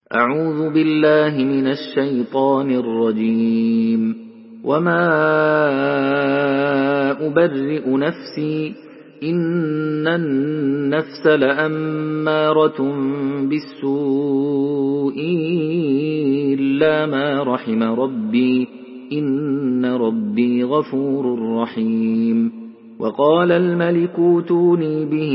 أعوذ بالله من الشيطان الرجيم. وما أبرئ نفسي إن النفس لأمارة بالسوء إلا ما رحم ربي إن ربي غفور رحيم. وقال الملك اوتوني به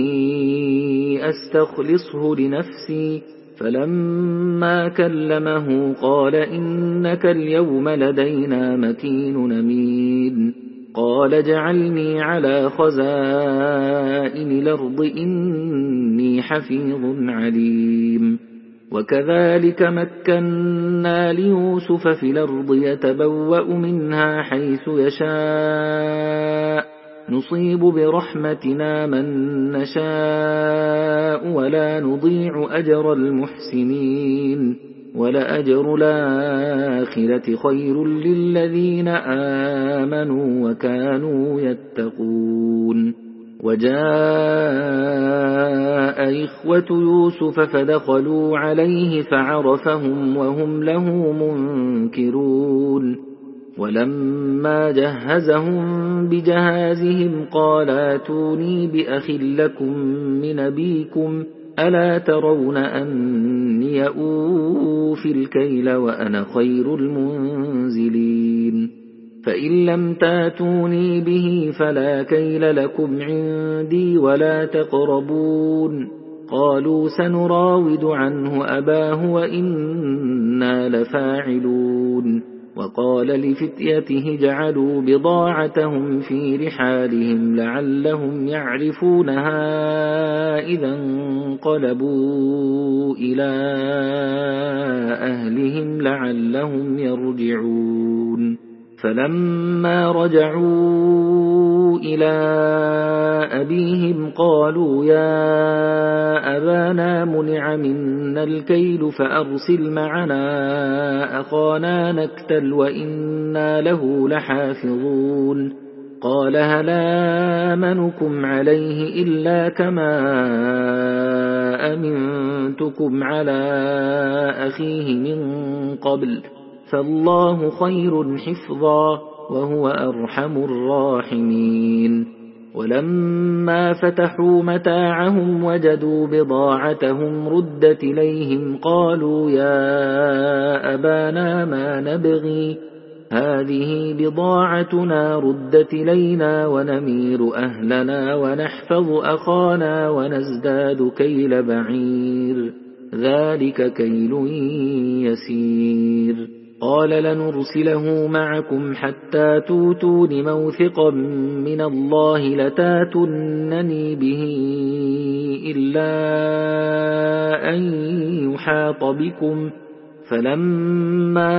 أستخلصه لنفسي فلما كلمه قال إنك اليوم لدينا مكين أمين. قال اجعلني على خزائن الأرض إني حفيظ عليم. وكذلك مكنا ليوسف في الأرض يتبوأ منها حيث يشاء نصيب برحمتنا من نشاء ولا نضيع أجر المحسنين ولأجر الآخرة خير للذين آمنوا وكانوا يتقون. وجاء إخوة يوسف فدخلوا عليه فعرفهم وهم له منكرون. ولما جهزهم بجهازهم قال اتوني بأخ لكم من أبيكم ألا ترون أني أوفي الكيل وأنا خير المنزلين. فإن لم تاتوني به فلا كيل لكم عندي ولا تقربون. قالوا سنراود عنه أباه وإنا لفاعلون. وقال لفتيته اجعلوا بضاعتهم في رحالهم لعلهم يعرفونها إذا انقلبوا إلى أهلهم لعلهم يرجعون. فلما رجعوا إلى أبيهم قالوا يا أبانا منع منا الكيل فأرسل معنا أخانا نكتل وإنا له لحافظون. قال هل آمنكم عليه إلا كما أمنتكم على أخيه من قبل فالله خير حفظا وهو أرحم الراحمين. ولما فتحوا متاعهم وجدوا بضاعتهم ردت إليهم قالوا يا أبانا ما نبغي هذه بضاعتنا ردت إلينا ونمير أهلنا ونحفظ أخانا ونزداد كيل بعير ذلك كيل يسير. قال لنرسله معكم حتى توتون موثقا من الله لتاتونني به إلا أن يحاط بكم. فلما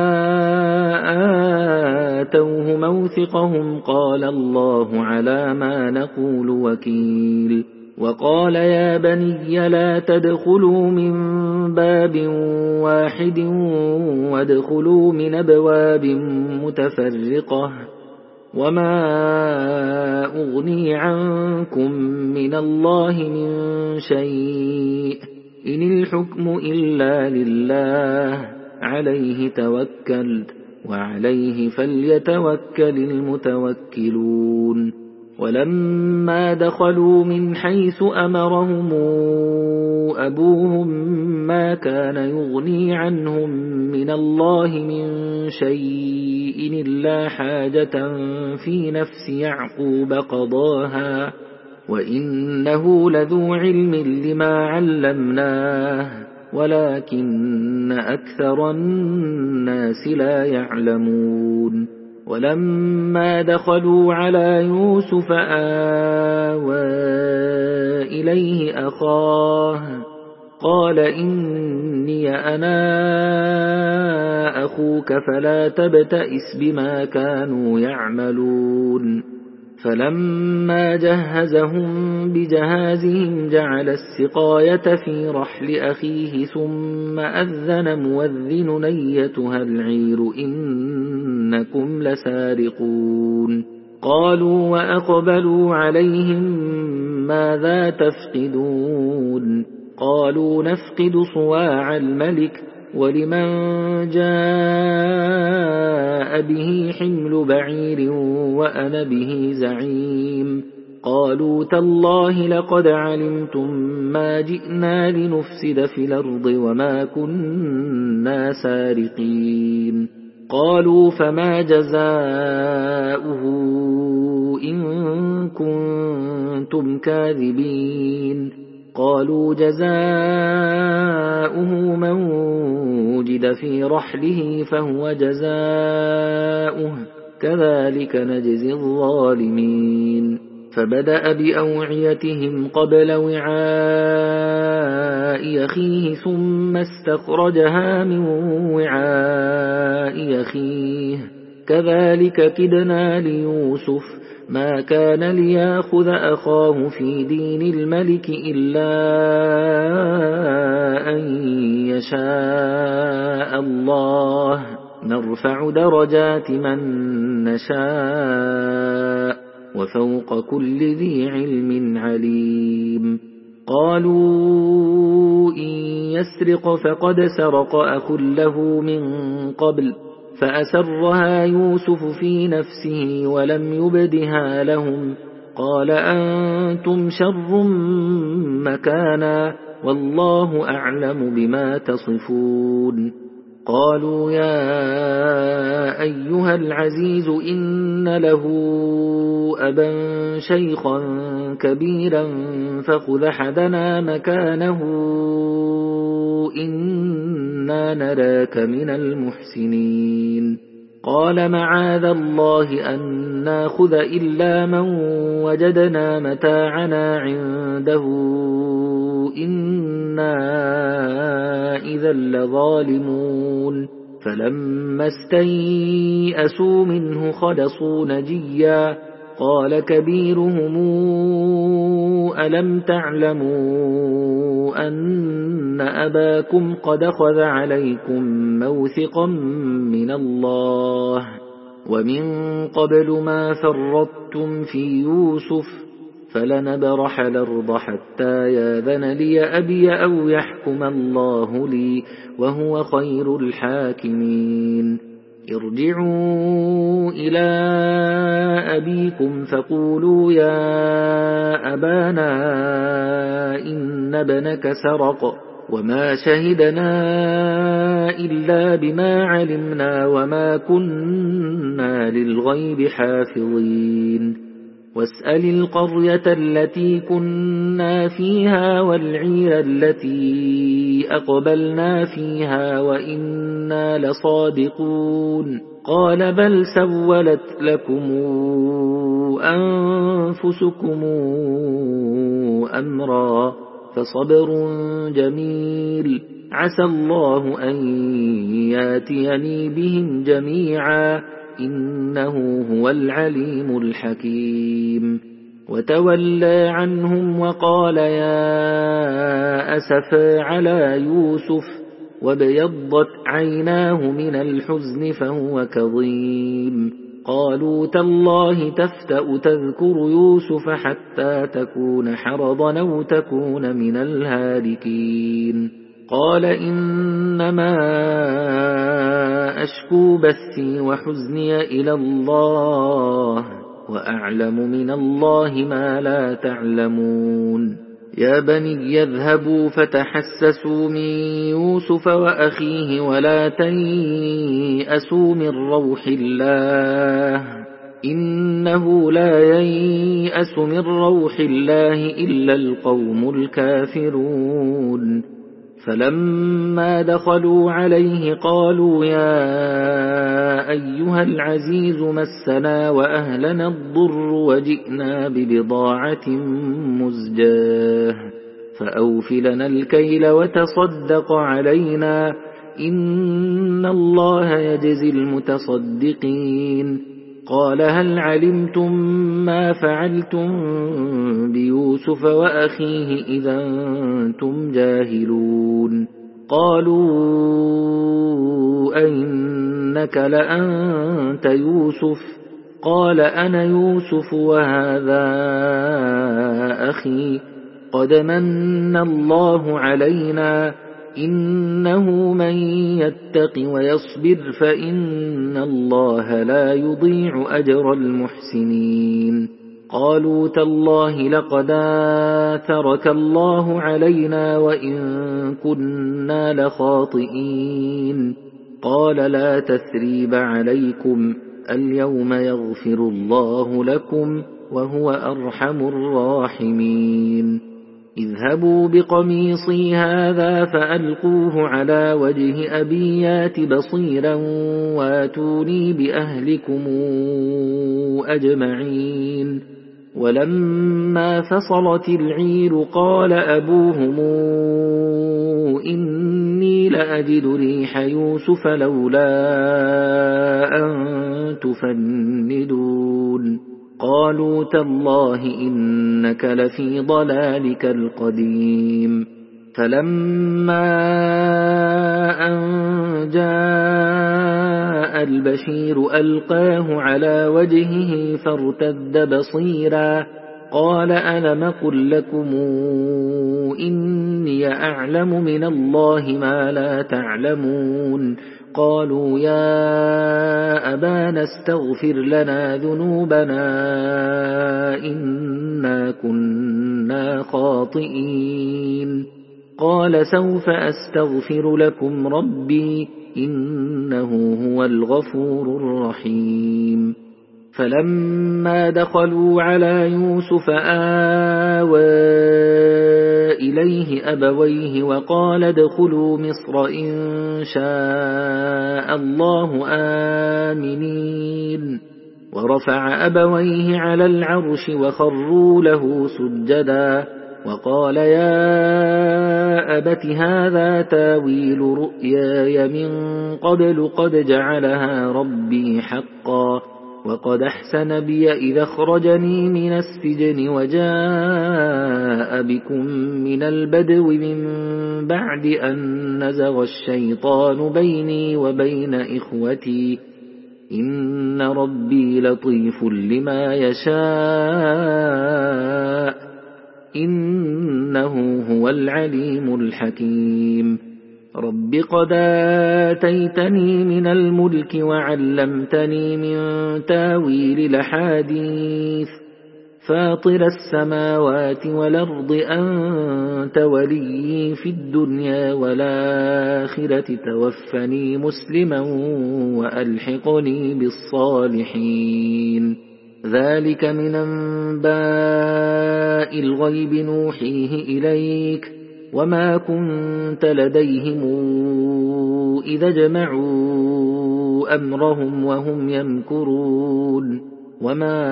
آتوه موثقهم قال الله على ما نقول وكيل. وقال يا بني لا تدخلوا من باب واحد وادخلوا من أبواب متفرقة وما أغني عنكم من الله من شيء إن الحكم إلا لله عليه توكلت وعليه فليتوكل المتوكلون. ولما دخلوا من حيث أمرهم أبوهم ما كان يغني عنهم من الله من شيء إلا حاجة في نفس يعقوب قضاها وإنه لذو علم لما علمناه ولكن أكثر الناس لا يعلمون. ولما دخلوا على يوسف آوى إليه أخاه قال إني أنا أخوك فلا تبتئس بما كانوا يعملون. فلما جهزهم بجهازهم جعل السقاية في رحل أخيه ثم أذن مؤذن أيتها العير إنكم لسارقون. قالوا وأقبلوا عليهم ماذا تفقدون قالوا نفقد صواع الملك ولمن جاء به حمل بعير وأنا به زعيم قالوا تالله لقد علمتم ما جئنا لنفسد في الأرض وما كنا سارقين قالوا فما جزاؤه إن كنتم كاذبين قالوا جزاؤه من وجد في رحله فهو جزاؤه كذلك نجزي الظالمين فبدأ بأوعيتهم قبل وعاء أخيه ثم استخرجها من وعاء أخيه كذلك كدنا ليوسف ما كان ليأخذ أخاه في دين الملك إلا أن يشاء الله نرفع درجات من نشاء وفوق كل ذي علم عليم قالوا إن يسرق فقد سرق أخ له من قبل فأسرها يوسف في نفسه ولم يبدها لهم قال أنتم شر مكانا والله أعلم بما تصفون قالوا يا أيها العزيز إن له أبا شيخا كبيرا فخذ أحدنا مكانه إنا نراك من المحسنين قال معاذ الله أن ناخذ إلا من وجدنا متاعنا عنده إنا إذا لظالمون فلما استيئسوا منه خلصوا نجيا قال كبيرهم ألم تعلموا أن أباكم قد أخذ عليكم موثقا من الله ومن قبل ما فرطتم في يوسف فلنبرح الأرض حتى ياذن لي أبي أو يحكم الله لي وهو خير الحاكمين ارجعوا إلى أبيكم فقولوا يا أبانا إن ابنك سرق وما شهدنا إلا بما علمنا وما كنا للغيب حافظين واسأل القرية التي كنا فيها والعير التي أقبلنا فيها وإنا لصادقون قال بل سولت لكم أنفسكم أمرا فصبر جميل عسى الله أن ياتيني بهم جميعا إنه هو العليم الحكيم وتولى عنهم وقال يا أسفا على يوسف وابيضت عيناه من الحزن فهو كظيم قالوا تالله تفتأ تذكر يوسف حتى تكون حرضا أو تكون من الهالكين قال إنما أشكو بثي وحزني إلى الله وأعلم من الله ما لا تعلمون يا بني يذهبوا فتحسسوا من يوسف وأخيه ولا تيأسوا من روح الله إنه لا ييأس من روح الله إلا القوم الكافرون فلما دخلوا عليه قالوا يا أيها العزيز مسنا وأهلنا الضر وجئنا ببضاعة مزجاة فأوف لنا الكيل وتصدق علينا إن الله يجزي المتصدقين قال هل علمتم ما فعلتم بيوسف وأخيه إذا أنتم جاهلون قالوا أئنك لأنت يوسف قال أنا يوسف وهذا أخي قد من الله علينا إنه من يتق ويصبر فإن الله لا يضيع أجر المحسنين قالوا تالله لقد آثرك الله علينا وإن كنا لخاطئين قال لا تثريب عليكم اليوم يغفر الله لكم وهو أرحم الراحمين اذهبوا بقميصي هذا فألقوه على وجه أبي يات بصيرا واتوني بأهلكم أجمعين ولما فصلت العير قال أبوهم إني لأجد ريح يوسف لولا أن تفندون قالوا تالله إنك لفي ضلالك القديم فلما أن جاء البشير ألقاه على وجهه فارتد بصيرا قال ألم قل لكم إني أعلم من الله ما لا تعلمون قالوا يا أبانا استغفر لنا ذنوبنا إنا كنا خاطئين قال سوف أستغفر لكم ربي إنه هو الغفور الرحيم فلما دخلوا على يوسف آوى إليه أبويه وقال ادخلوا مصر إن شاء الله آمنين ورفع أبويه على العرش وخروا له سجدا وقال يا أبت هذا تاويل رؤياي من قبل قد جعلها ربي حقا وقد أحسن بي إذا أخرجني من السجن وجاء بكم من البدو من بعد أن نزغ الشيطان بيني وبين إخوتي إن ربي لطيف لما يشاء إنه هو العليم الحكيم رب قد آتيتني من الملك وعلمتني من تاويل الأحاديث فاطر السماوات والأرض أنت ولي في الدنيا والآخرة توفني مسلما وألحقني بالصالحين ذلك من أنباء الغيب نوحيه إليك وما كنت لديهم إذا جمعوا أمرهم وهم يمكرون وما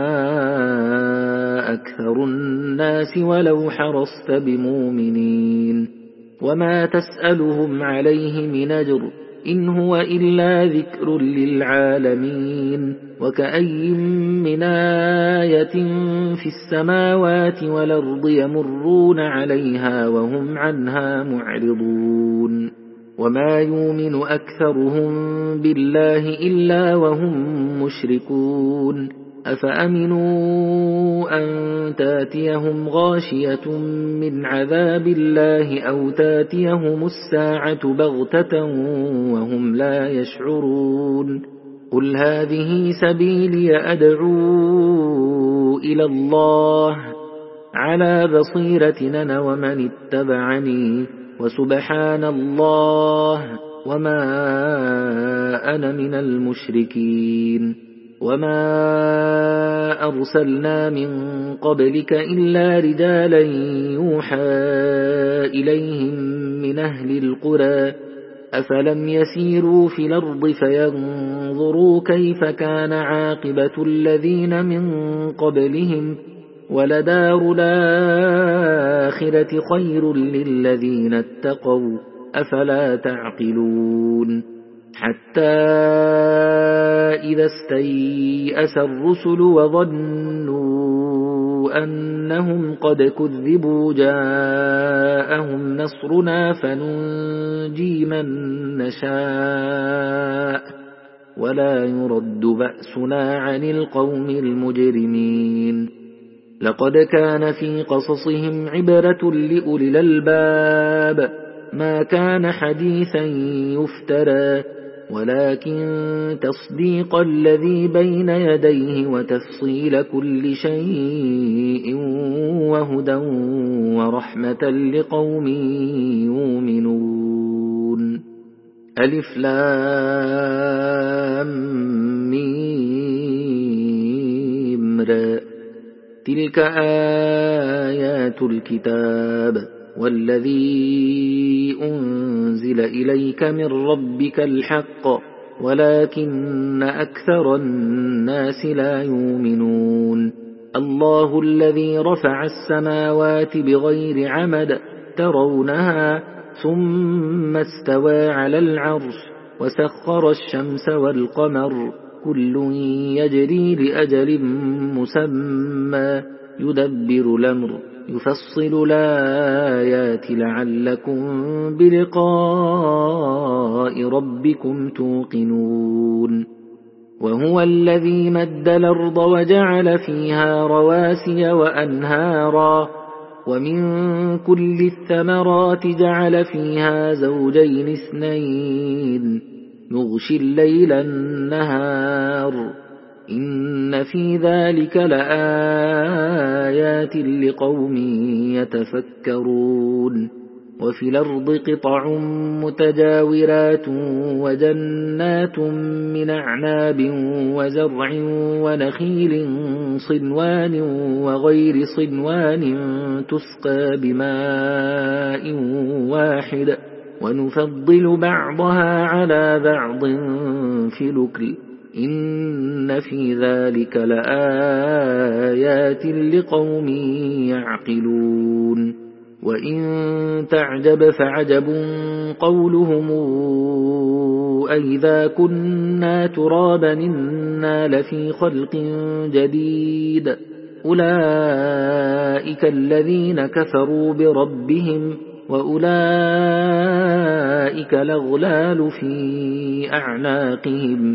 أكثر الناس ولو حرصت بمؤمنين وما تسألهم عليه من أجر إن هو إلا ذكر للعالمين وكأي من آية في السماوات والأرض يمرون عليها وهم عنها معرضون وما يؤمن أكثرهم بالله إلا وهم مشركون أفأمنوا أن تاتيهم غاشية من عذاب الله أو تاتيهم الساعة بغتة وهم لا يشعرون قل هذه سبيلي أدعو إلى الله على بصيرة أنا ومن اتبعني وسبحان الله وما أنا من المشركين وما أرسلنا من قبلك إلا رجالا يوحى إليهم من أهل القرى أفلم يسيروا في الأرض فينظروا كيف كان عاقبة الذين من قبلهم ولدار الآخرة خير للذين اتقوا أفلا تعقلون حتى إذا استيأس الرسل وظنوا أنهم قد كذبوا جاءهم نصرنا فننجي من نشاء ولا يرد بأسنا عن القوم المجرمين لقد كان في قصصهم عبرة لأولي الألباب ما كان حديثا يفترى ولكن تصديق الذي بين يديه وتفصيل كل شيء وهدى ورحمة لقوم يؤمنون. ألف لام ميم را تلك آيات الكتاب والذي أنزل إليك من ربك الحق ولكن أكثر الناس لا يؤمنون. الله الذي رفع السماوات بغير عمد ترونها ثم استوى على العرش وسخر الشمس والقمر كل يجري لأجل مسمى يدبر الأمر يفصل الآيات لعلكم بلقاء ربكم توقنون. وهو الذي مد الأرض وجعل فيها رواسي وأنهارا ومن كل الثمرات جعل فيها زوجين اثنين يغشي الليل النهار إن في ذلك لآيات لقوم يتفكرون. وفي الأرض قطع متجاورات وجنات من أعناب وزرع ونخيل صنوان وغير صنوان تسقى بماء واحد ونفضل بعضها على بعض في الأكل إن في ذلك لآيات لقوم يعقلون. وإن تعجب فعجب قولهم أئذا كنا ترابا إنا لفي خلق جديد أولئك الذين كفروا بربهم وأولئك الأغلال في أعناقهم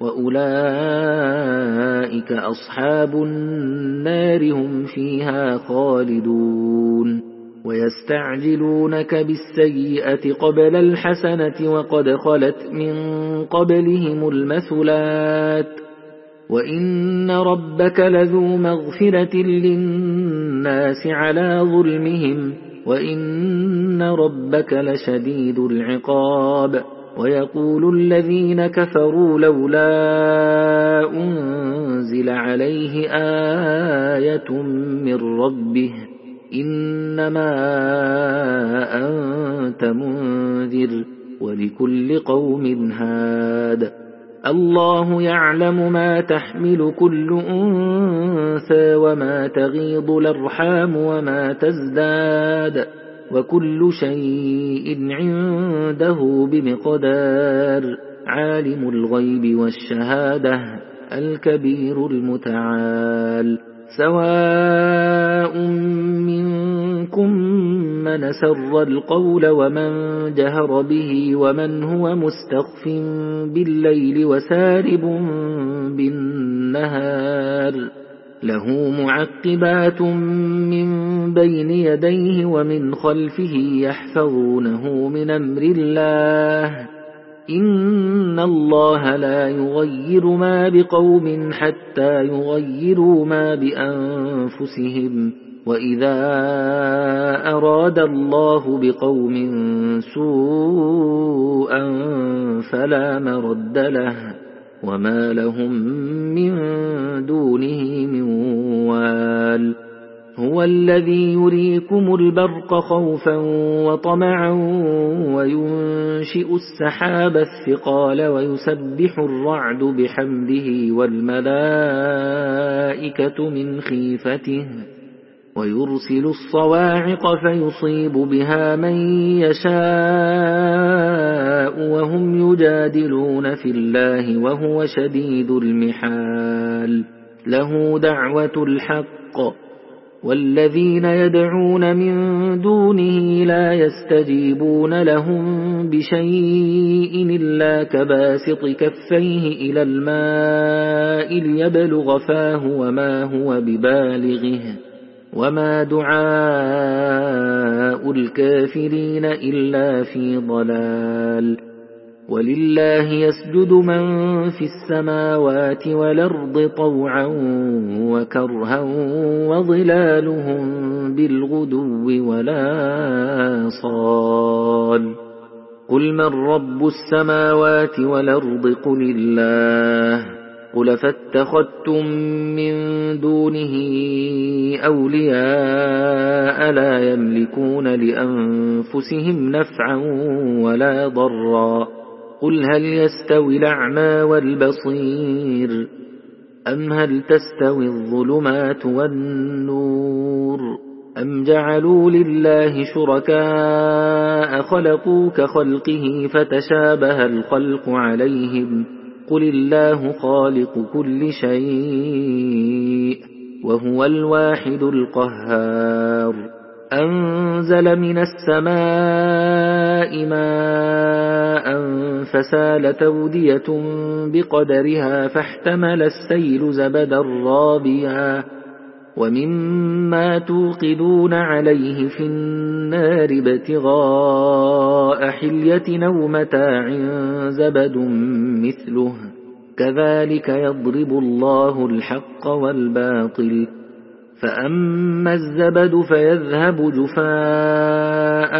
وأولئك أصحاب النار هم فيها خالدون. ويستعجلونك بالسيئة قبل الحسنة وقد خلت من قبلهم المثلات وإن ربك لذو مغفرة للناس على ظلمهم وإن ربك لشديد العقاب. ويقول الذين كفروا لولا أنزل عليه آية من ربه إنما أنت منذر ولكل قوم هاد. الله يعلم ما تحمل كل أنثى وما تغيض الأرحام وما تزداد وكل شيء عنده بمقدار. عالم الغيب والشهادة الكبير المتعال. سواء منكم من سر القول ومن جهر به ومن هو مستخف بالليل وسارب بالنهار له معقبات من بين يديه ومن خلفه يحفظونه من أمر الله إن الله لا يغير ما بقوم حتى يغيروا ما بأنفسهم وإذا أراد الله بقوم سوءا فلا مرد له وما لهم من دونه من وال. هو الذي يريكم البرق خوفا وطمعا وينشئ السحاب الثقال ويسبح الرعد بحمده والملائكة من خيفته ويرسل الصواعق فيصيب بها من يشاء وهم يجادلون في الله وهو شديد المحال. له دعوة الحق والذين يدعون من دونه لا يستجيبون لهم بشيء إلا كباسط كفيه إلى الماء ليبلغ فاه وما هو ببالغه وما دعاء الكافرين إلا في ضلال ولله يسجد من في السماوات والأرض طوعا وكرها وظلالهم بالغدو ولا صال قل من رب السماوات والأرض قل الله قل فاتخذتم من دونه أولياء لا يملكون لأنفسهم نفعا ولا ضرا قل هل يستوي الأعمى والبصير أم هل تستوي الظلمات والنور أم جعلوا لله شركاء خلقوا كخلقه فتشابه الخلق عليهم قل الله خالق كل شيء وهو الواحد القهار أنزل من السماء ماء فسالت أودية بقدرها فاحتمل السيل زبدا رابيا ومما توقدون عليه في النار ابتغاء حلية أو متاع زبد مثله كذلك يضرب الله الحق والباطل فأما الزبد فيذهب جفاء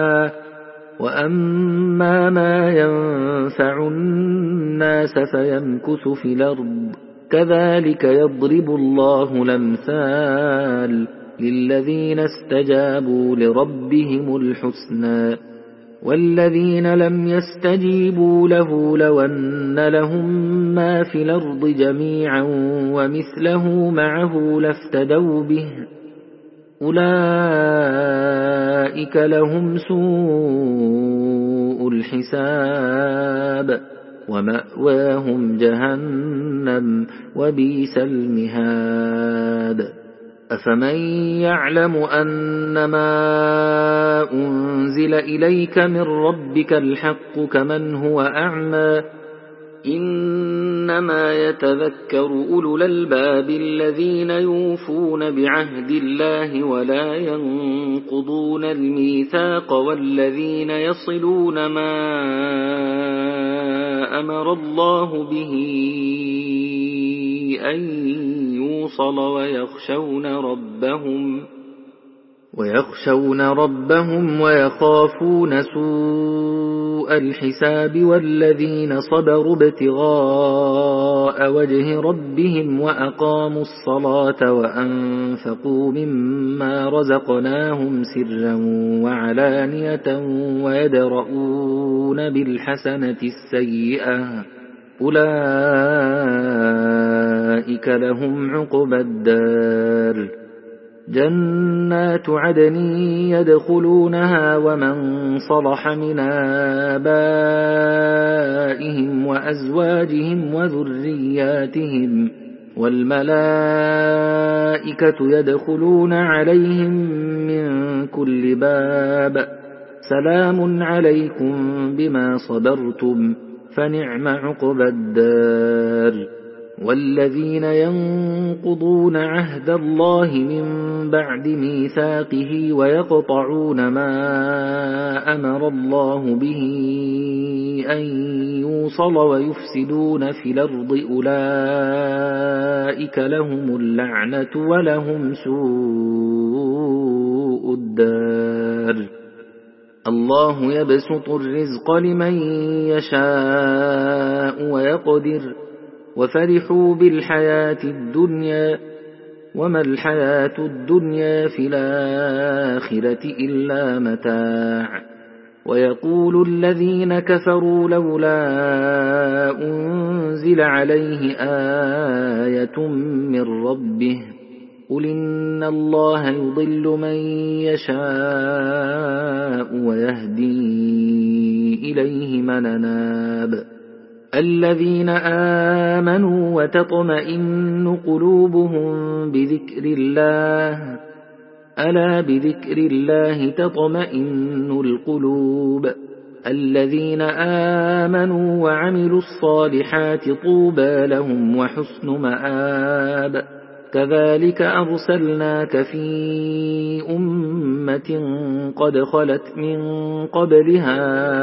وأما ما ينفع الناس فيمكث في الأرض كذلك يضرب الله الأمثال للذين استجابوا لربهم الحسنى والذين لم يستجيبوا له لو أن لهم ما في الأرض جميعا ومثله معه لافتدوا به أولئك لهم سوء الحساب ومأواهم جهنم وبئس المهاد أفمن يعلم أنما أنزل إليك من ربك الحق كمن هو أعمى إنما يتذكر أولو الألباب الذين يوفون بعهد الله ولا ينقضون الميثاق والذين يصلون ما أمر الله به أن يوصل ويخشون ربهم ويخافون سوء الحساب والذين صبروا ابتغاء وجه ربهم وأقاموا الصلاة وأنفقوا مما رزقناهم سرا وعلانية ويدرؤون بالحسنة السيئة أولئك لهم عقبى الدار جنات عدن يدخلونها ومن صلح من آبائهم وأزواجهم وذرياتهم والملائكة يدخلون عليهم من كل باب سلام عليكم بما صبرتم فنعم عقبى الدار والذين ينقضون عهد الله من بعد ميثاقه ويقطعون ما أمر الله به أن يوصل ويفسدون في الأرض أولئك لهم اللعنة ولهم سوء الدار الله يبسط الرزق لمن يشاء ويقدر وفرحوا بالحياة الدنيا وما الحياة الدنيا في الآخرة إلا متاع ويقول الذين كفروا لولا أنزل عليه آية من ربه قل إن الله يضل من يشاء ويهدي إليه من أناب الذين آمنوا وتطمئن قلوبهم بذكر الله ألا بذكر الله تطمئن القلوب الذين آمنوا وعملوا الصالحات طوبى لهم وحسن مآب كذلك أرسلناك في أمة قد خلت من قبلها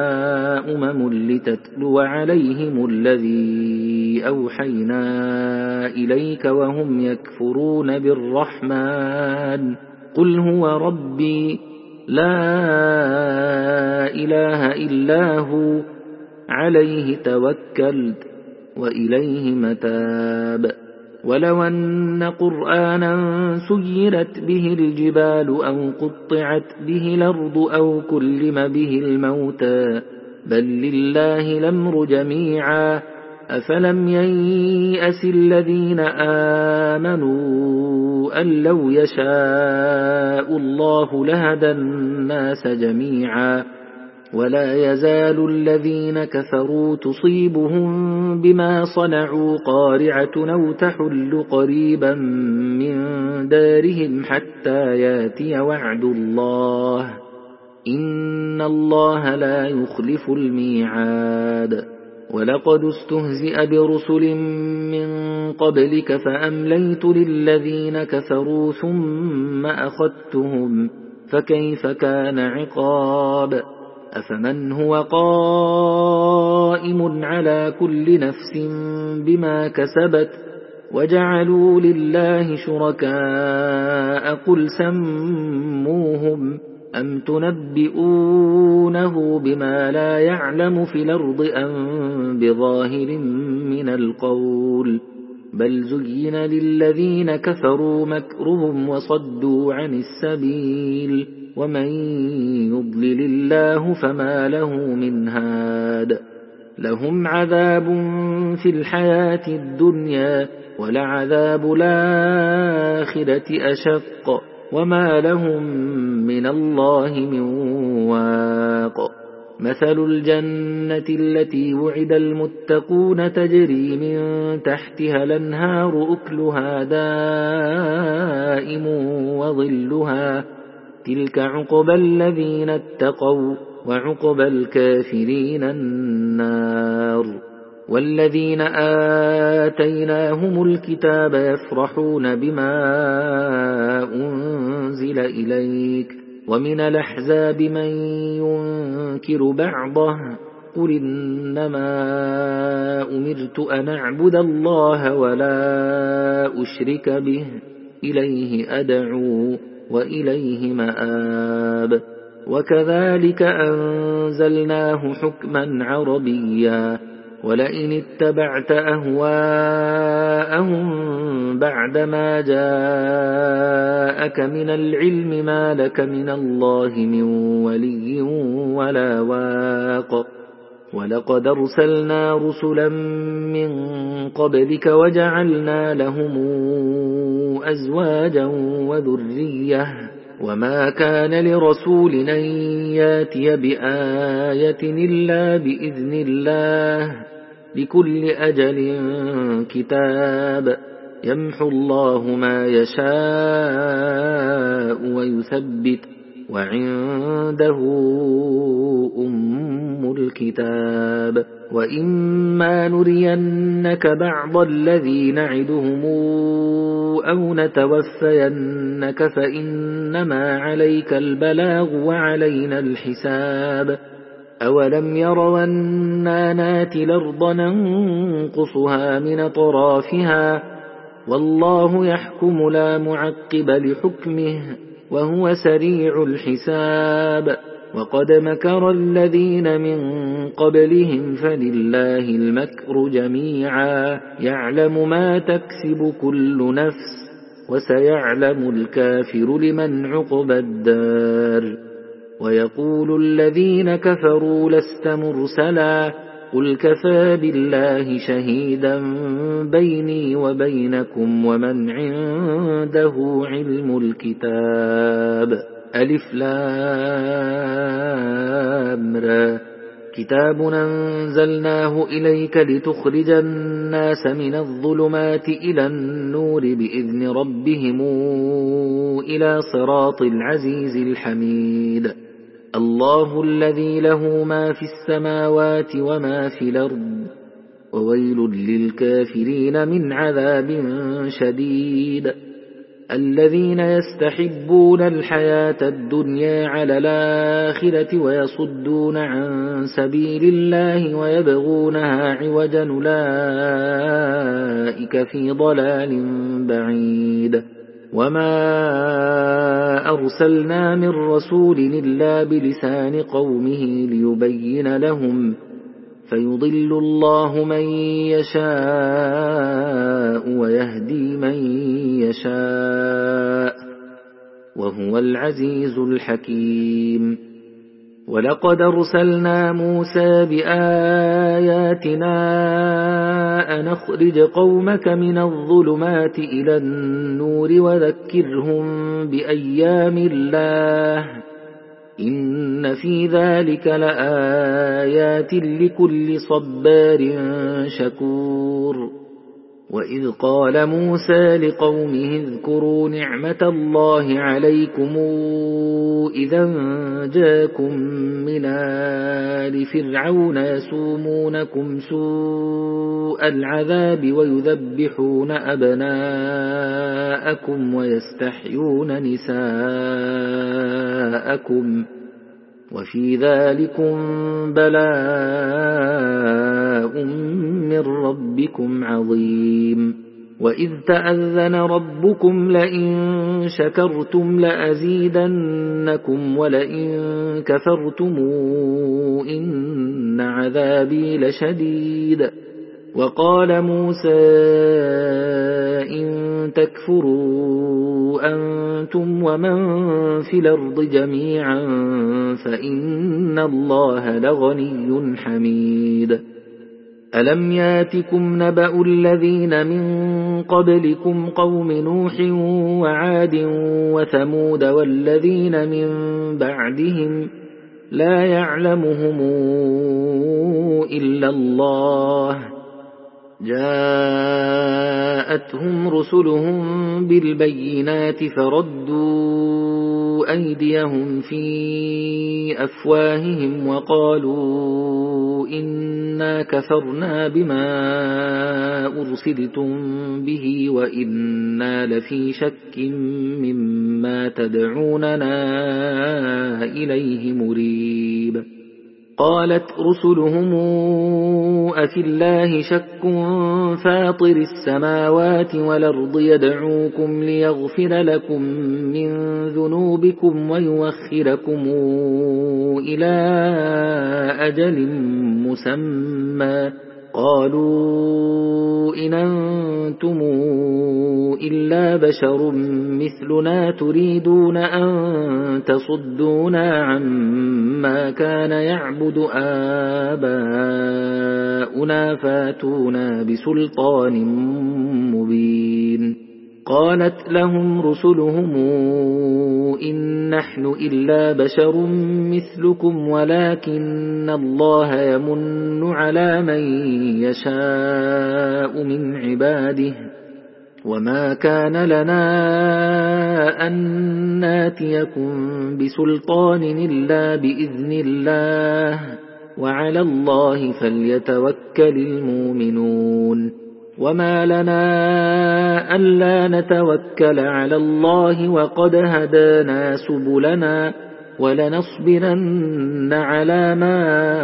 لتتلو عليهم الذي أوحينا إليك وهم يكفرون بالرحمن قل هو ربي لا إله إلا هو عليه توكلت وإليه متاب ولو أن قرآنا سيرت به الجبال أو قطعت به الأرض أو كلم به الموتى بل لله الأمر جميعا أفلم ييأس الذين آمنوا أن لو يشاء الله لهدى الناس جميعا ولا يزال الذين كفروا تصيبهم بما صنعوا قارعة أو تحل قريبا من دارهم حتى ياتي وعد الله إن الله لا يخلف الميعاد ولقد استهزئ برسل من قبلك فأمليت للذين كفروا ثم أخذتهم فكيف كان عقاب أفمن هو قائم على كل نفس بما كسبت وجعلوا لله شركاء قل سموهم أم تنبئونه بما لا يعلم في الأرض أم بظاهر من القول بل زين للذين كفروا مكرهم وصدوا عن السبيل ومن يضلل الله فما له من هاد لهم عذاب في الحياة الدنيا ولعذاب الآخرة أشق وما لهم من الله من واق مثل الجنة التي وعد المتقون تجري من تحتها الأنهار أكلها دائم وظلها تلك عقبى الذين اتقوا وعقبى الكافرين النار والذين آتيناهم الكتاب يفرحون بما أنزل إليك ومن الأحزاب من ينكر بعضه قل إنما أمرت أن أعبد الله ولا أشرك به إليه أدعو وإليه مآب وكذلك أنزلناه حكما عربيا ولئن اتبعت أهواءهم بعدما جاءك من العلم ما لك من الله من ولي ولا واق ولقد أرسلنا رسلا من قبلك وجعلنا لهم أزواجا وذرية وما كان لرسول أن ياتي بآية إلا بإذن الله لكل أجل كتاب يمحو الله ما يشاء ويثبت وعنده أم الكتاب وإما نرينك بعض الذي نعدهم أو نتوفينك فإنما عليك البلاغ وعلينا الحساب أولم يروا أنا ناتي الأرض ننقصها من أطرافها والله يحكم لا معقب لحكمه وهو سريع الحساب وقد مكر الذين من قبلهم فلله المكر جميعا يعلم ما تكسب كل نفس وسيعلم الكافر لمن عقبى الدار ويقول الذين كفروا لست مرسلا قل كفى بالله شهيدا بيني وبينكم ومن عنده علم الكتاب ألف لام را كتاب أنزلناه إليك لتخرج الناس من الظلمات إلى النور بإذن ربهم إلى صراط العزيز الحميد الله الذي له ما في السماوات وما في الأرض وويل للكافرين من عذاب شديد الذين يستحبون الحياة الدنيا على الآخرة ويصدون عن سبيل الله ويبغونها عوجا أولئك في ضلال بعيد وما أرسلنا من رسول إلا بلسان قومه ليبين لهم فيضل الله من يشاء ويهدي من يشاء وهو العزيز الحكيم ولقد أرسلنا موسى بآياتنا أن أخرج قومك من الظلمات إلى النور وذكرهم بأيام الله إن في ذلك لآيات لكل صبار شكور وإذ قال موسى لقومه اذكروا نعمة الله عليكم إذا جاءكم من آل فرعون يسومونكم سوء العذاب ويذبحون أبناءكم ويستحيون نساءكم وفي ذلكم بلاء من ربكم عظيم وإذ تأذن ربكم لئن شكرتم لأزيدنكم ولئن كفرتم إن عذابي لشديد وقال موسى إن تكفروا أنتم ومن في الأرض جميعا فإن الله لغني حميد ألم ياتكم نبأ الذين من قبلكم قوم نوح وعاد وثمود والذين من بعدهم لا يعلمهم إلا الله جاءتهم رسلهم بالبينات فردوا أيديهم في أفواههم وقالوا إنا كفرنا بما أرسلتم به وإنا لفي شك مما تدعوننا إليه مريب قالت رسلهم أفي الله شك فاطر السماوات والأرض يدعوكم ليغفر لكم من ذنوبكم ويوخركم إلى أجل مسمى قالوا إن أنتم إلا بشر مثلنا تريدون أن تصدونا عما كان يعبد آباؤنا فاتونا بسلطان مبين قالت لهم رسلهم إن نحن إلا بشر مثلكم ولكن الله يمن على من يشاء من عباده وما كان لنا أن ناتيكم بسلطان إلا بإذن الله وعلى الله فليتوكل المؤمنون وما لنا ألا نتوكل على الله وقد هدانا سبلنا ولنصبرن على ما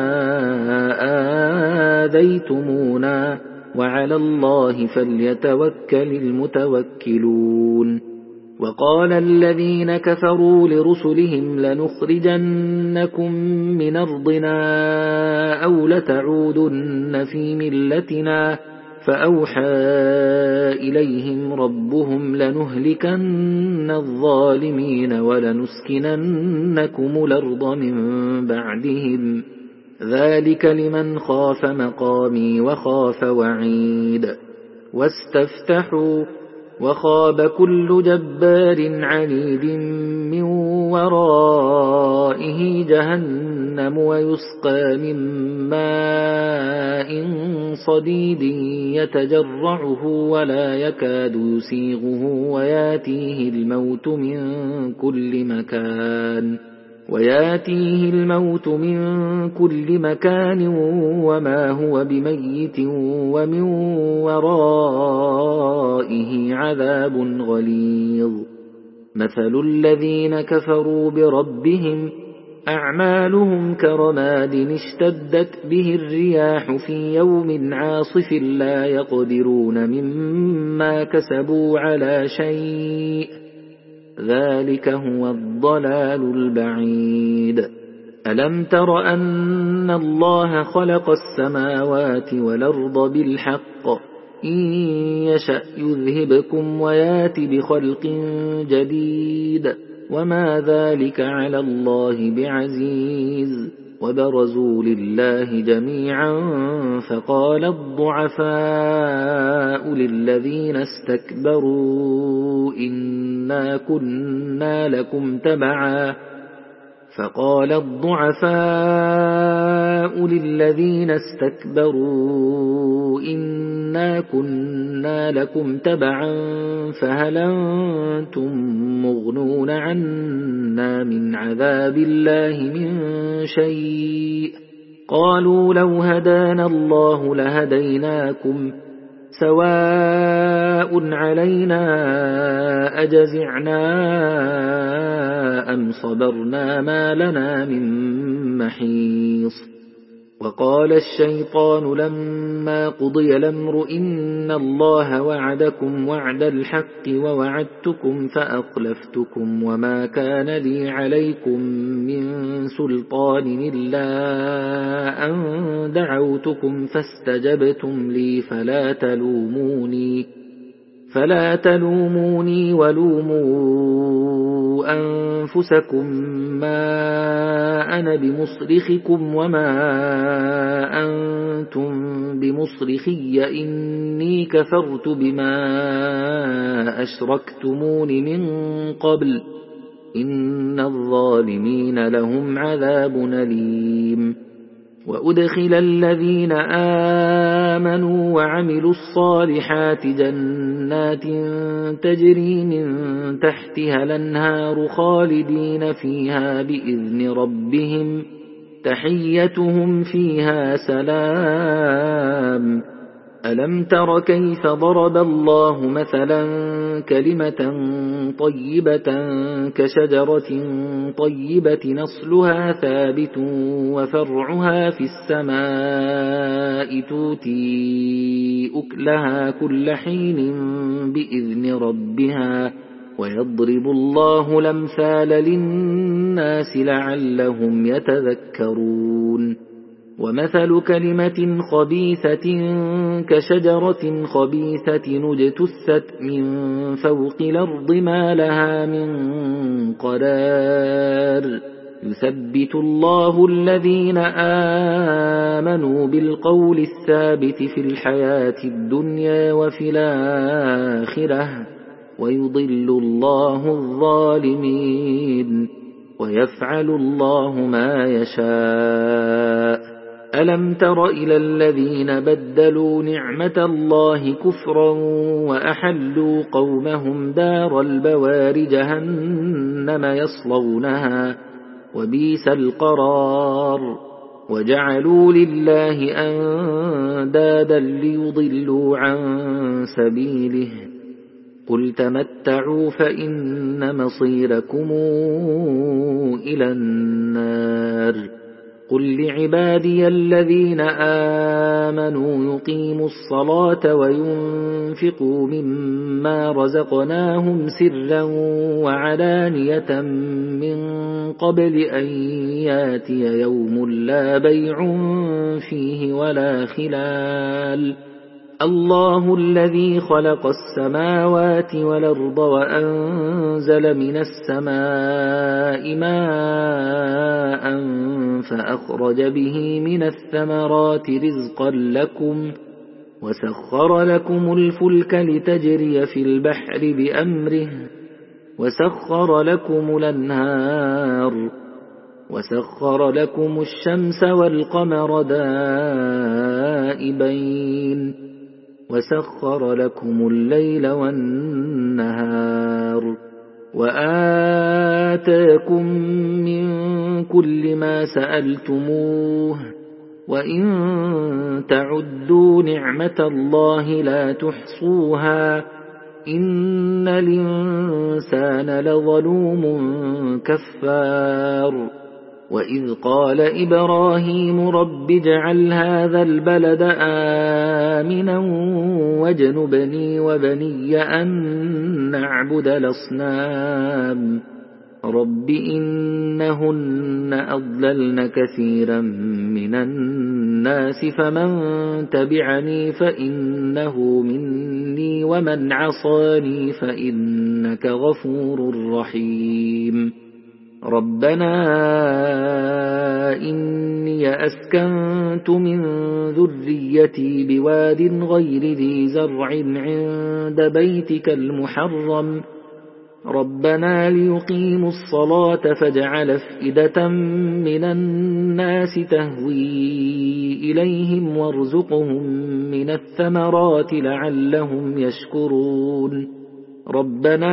آذيتمونا وعلى الله فليتوكل المتوكلون وقال الذين كفروا لرسلهم لنخرجنكم من أرضنا أو لتعودن في ملتنا فأوحى إليهم ربهم لنهلكن الظالمين ولنسكننكم الأرض من بعدهم ذلك لمن خاف مقامي وخاف وعيد واستفتحوا وخاب كل جبار عنيد من ورائه جهنم ويسقى من ماء صديد يتجرعه ولا يكاد يسيغه وياتيه الموت من كل مكان وياتيه الموت من كل مكان وما هو بميت ومن ورائه عذاب غليظ مثل الذين كفروا بربهم أعمالهم كرماد اشتدت به الرياح في يوم عاصف لا يقدرون مما كسبوا على شيء ذلك هو الضلال البعيد ألم تر أن الله خلق السماوات والأرض بالحق إن يشأ يذهبكم ويات بخلق جديد وما ذلك على الله بعزيز وبرزوا لله جميعا فقال الضعفاء للذين استكبروا إنا كنا لكم تبعا فهل أنتم مغنون عنا من عذاب الله من شيء قالوا لو هدانا الله لهديناكم سواء علينا أجزعنا أم صبرنا ما لنا من محيص وقال الشيطان لما قضي الأمر إن الله وعدكم وعد الحق ووعدتكم فأخلفتكم وما كان لي عليكم من سلطان إلا أن دعوتكم فاستجبتم لي فلا تلوموني ولوموا أنفسكم ما أنا بمصرخكم وما أنتم بمصرخي إني كفرت بما أشركتمون من قبل إن الظالمين لهم عذاب أليم وأدخل الذين آمنوا وعملوا الصالحات جنات تجري من تحتها الأنهار خالدين فيها بإذن ربهم تحيتهم فيها سلام ألم تر كيف ضرب الله مثلا كلمة طيبة كشجرة طيبة نصلها ثابت وفرعها في السماء تؤتي أكلها كل حين بإذن ربها ويضرب الله الأمثال للناس لعلهم يتذكرون ومثل كلمة خبيثة كشجرة خبيثة اجتثت من فوق الأرض ما لها من قرار يثبت الله الذين آمنوا بالقول الثابت في الحياة الدنيا وفي الآخرة ويضل الله الظالمين ويفعل الله ما يشاء ألم تر إلى الذين بدلوا نعمة الله كفرا وأحلوا قومهم دار البوار جهنم يصلونها وبئس القرار وجعلوا لله أندادا ليضلوا عن سبيله قل تمتعوا فإن مصيركم إلى النار قل لعبادي الذين آمنوا يقيموا الصلاة وينفقوا مما رزقناهم سرا وعلانية من قبل أن ياتي يوم لا بيع فيه ولا خلال الله الذي خلق السماوات والأرض وأنزل من السماء ماء فأخرج به من الثمرات رزقا لكم وسخر لكم الفلك لتجري في البحر بأمره وسخر لكم الأنهار وسخر لكم الشمس والقمر دائبين وسخر لكم الليل والنهار وآتاكم من كل ما سألتموه وإن تعدوا نعمة الله لا تحصوها إن الإنسان لظلوم كفار وإذ قال إبراهيم رب اجعل هذا البلد آمنا واجنبني وبني أن نعبد الأصنام رب إنهن أضللن كثيرا من الناس فمن تبعني فإنه مني ومن عصاني فإنك غفور رحيم ربنا إني أسكنت من ذريتي بواد غير ذي زرع عند بيتك المحرم ربنا ليقيموا الصلاة فاجعل أفئدة من الناس تهوي إليهم وارزقهم من الثمرات لعلهم يشكرون ربنا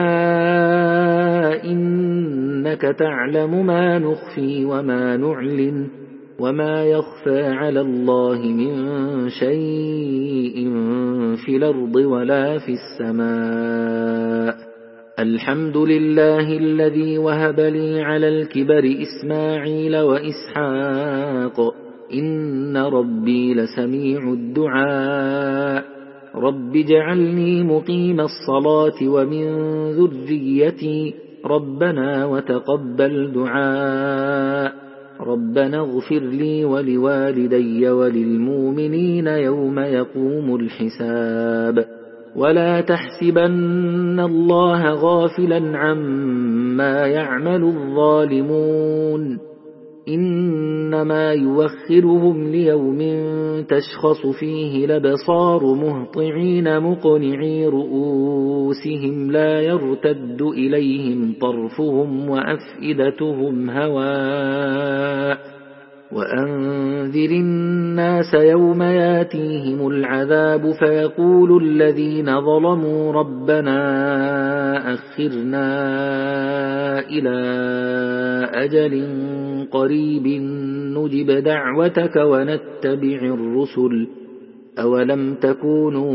إنك تعلم ما نخفي وما نعلن وما يخفى على الله من شيء في الأرض ولا في السماء الحمد لله الذي وهب لي على الكبر إسماعيل وإسحاق إن ربي لسميع الدعاء رب اجعلني مقيم الصلاة ومن ذريتي ربنا وتقبل دعاء ربنا اغفر لي ولوالدي وللمؤمنين يوم يقوم الحساب ولا تحسبن الله غافلا عما يعمل الظالمون إنما يوخرهم ليوم تشخص فيه الأبصار مهطعين مقنعي رؤوسهم لا يرتد إليهم طرفهم وأفئدتهم هواء وأنذر الناس يوم ياتيهم العذاب فيقول الذين ظلموا ربنا أخرنا إلى أجل قريب نجب دعوتك ونتبع الرسل أولم تكونوا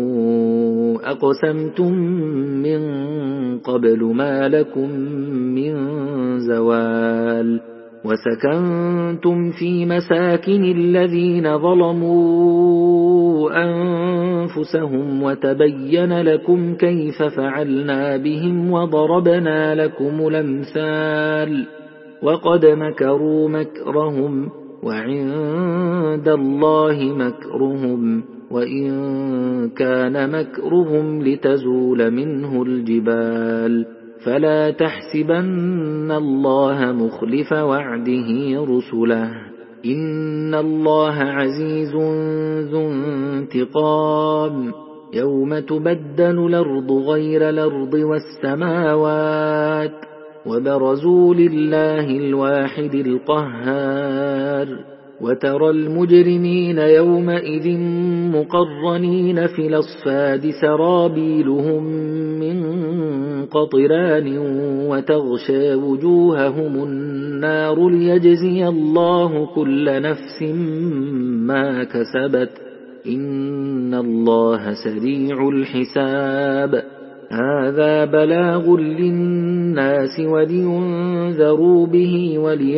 أقسمتم من قبل ما لكم من زوال وسكنتم في مساكن الذين ظلموا أنفسهم وتبين لكم كيف فعلنا بهم وضربنا لكم الأمثال وقد مكروا مكرهم وعند الله مكرهم وإن كان مكرهم لتزول منه الجبال فلا تحسبن الله مخلف وعده رسله إن الله عزيز ذو انتقام يوم تبدل الأرض غير الأرض والسماوات وبرزوا لله الواحد القهار وترى المجرمين يومئذ مقرنين في الأصفاد سرابيلهم من قطران وتغشى وجوههم النار ليجزي الله كل نفس ما كسبت إن الله سريع الحساب هذا بلاغ للناس ولينذروا به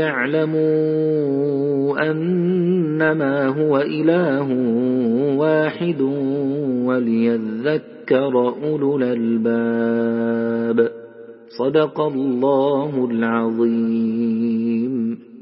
وليعلموا أنما هو إله واحد وليذكر أولو الألباب صدق الله العظيم.